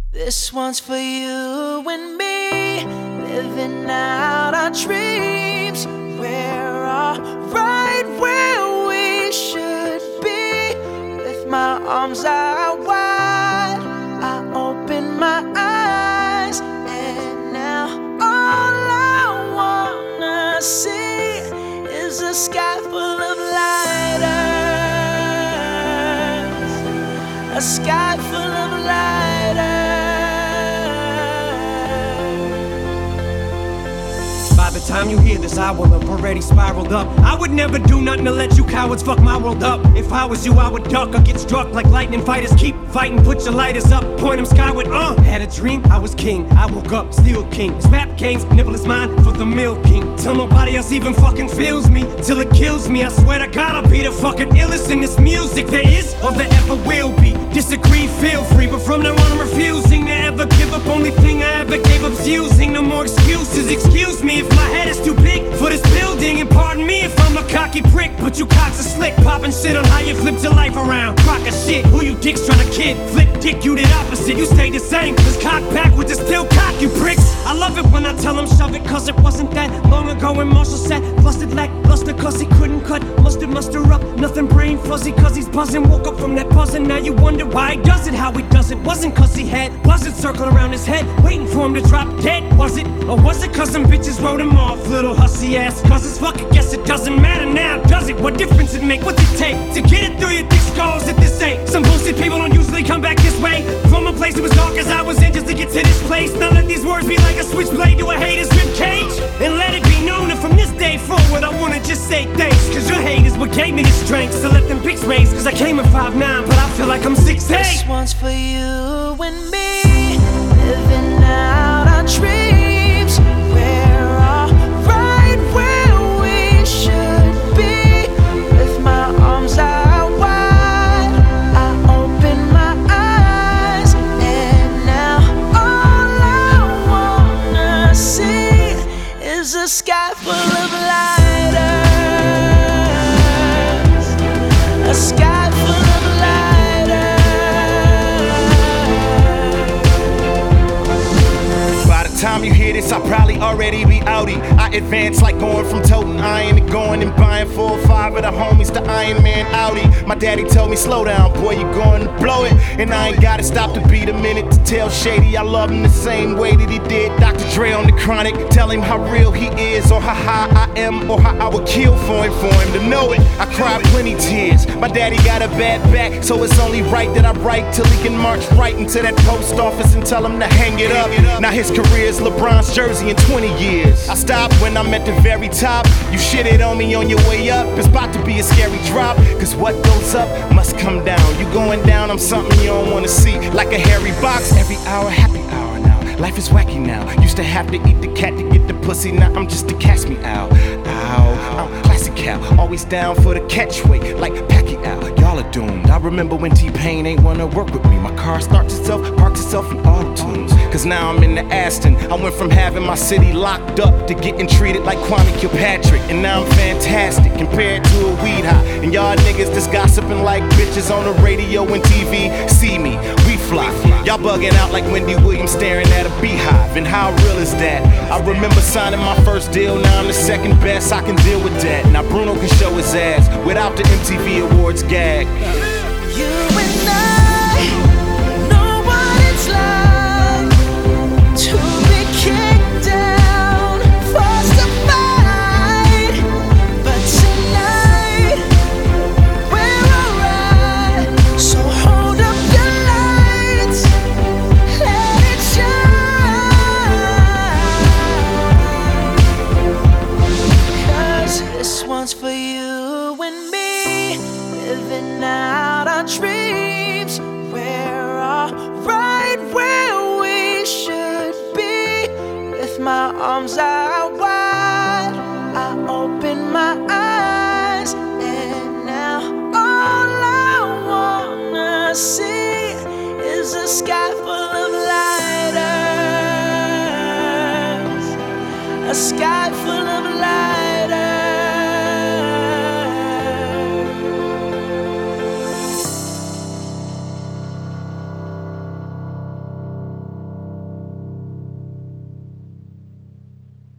This one's for you and me, living out our dreams. We're all right where we should be. With my arms out wide, I open my eyes, and now all I wanna see is a sky full of lighters, a sky full of lighters. By the time you hear this, I will have already spiraled up. I would never do nothing to let you cowards fuck my world up. If I was you, I would duck or get struck like lightning fighters. Keep fighting, put your lighters up, point them skyward. Had a dream, I was king. I woke up, still king. This rap game's nibble is mine for the milking. Till nobody else even fucking feels me, till it kills me. I swear to God, I'll be the fucking illest in this music there is or there ever will be. Disagree, feel free, but from now on I'm refusing to ever give up. Only thing I ever gave up's using. No more excuses. Excuse me if my head is too big for this building, and pardon me if I'm a cocky prick, but you cocks are slick, popping shit on how you flipped your life around. Crock of shit, who you dicks trying to kid? Flip dick, you did opposite, you stayed the same. Cause cock backwards is still cock, you pricks. I love it when I tell them shove it, cause it wasn't that long ago when Marshall said flustered lackluster cause he couldn't cut mustard muster up, nothing brain fuzzy cause he's buzzing. Woke up from that buzzing, now you wonder why he does it, how he does it. Wasn't cause he had buzzards circling around his head waiting for him to drop dead, was it? Or was it cause some bitches wrote him off, little hussy ass? Cause it's fuck, I guess it doesn't matter now, does it? What difference it make? What's it take to get it through your thick skulls at this ain't? Some bullshit people don't usually come back this way. From a place that was dark as I was in just to get to this place. Now let these words be like a switchblade to a hater's rib cage, and let it be known that from this day forward I wanna just say thanks. Cause your hate is what gave me the strength, so let them pics raise. Cause I came at 5'9", but I feel like I'm 6'8". This one's for you and me, living out our dreams. We're all right where we should be. With my arms out wide, I open my eyes, and now all I wanna see is a sky full of lighters, a sky full of Time you hear this, I'll probably already be outie. I advance like going from toting iron to going and buying 4 or 5 of the homies to Iron Man Audi. My daddy told me, slow down, boy, you going to blow it. And I ain't gotta stop to beat a minute to tell Shady I love him the same way that he did Dr. Dre on the Chronic. Tell him how real he is, or how high I am, or how I would kill for him to know it. I cried plenty tears. My daddy got a bad back, so it's only right that I write till he can march right into that post office and tell him to hang it up. Now his career is LeBron's jersey in 20 years. I stopped when I'm at the very top. You shitted on me on your way up, it's about to be a scary drop. Cause what goes up must come down. You going down, I'm something you don't wanna see. Like a hairy box, every hour, happy hour now. Life is wacky now. Used to have to eat the cat to get the pussy, now I'm just a catch me out. Ow, I'm classic Cal, always down for the catchweight like Pacquiao. Y'all are doomed. I remember when T-Pain ain't wanna work with me. My car starts itself, parks itself in auto-tunes. Cause now I'm in the Aston. I went from having my city locked up to getting treated like Kwame Kilpatrick. And now I'm fantastic compared to a weed high. And y'all niggas just gossiping like bitches on the radio and TV. See me, we fly. Y'all bugging out like Wendy Williams staring at a beehive. And how real is that? I remember signing my first deal, now I'm the second best. I can deal with that. Now Bruno can show his ass without the MTV Awards gag. You and I know what it's like to be kicked down, forced to fight. But tonight we're alright. So hold up your lights, let it shine. Cause this one's for you and me, living out our dreams. We're all right where we should be. With my arms out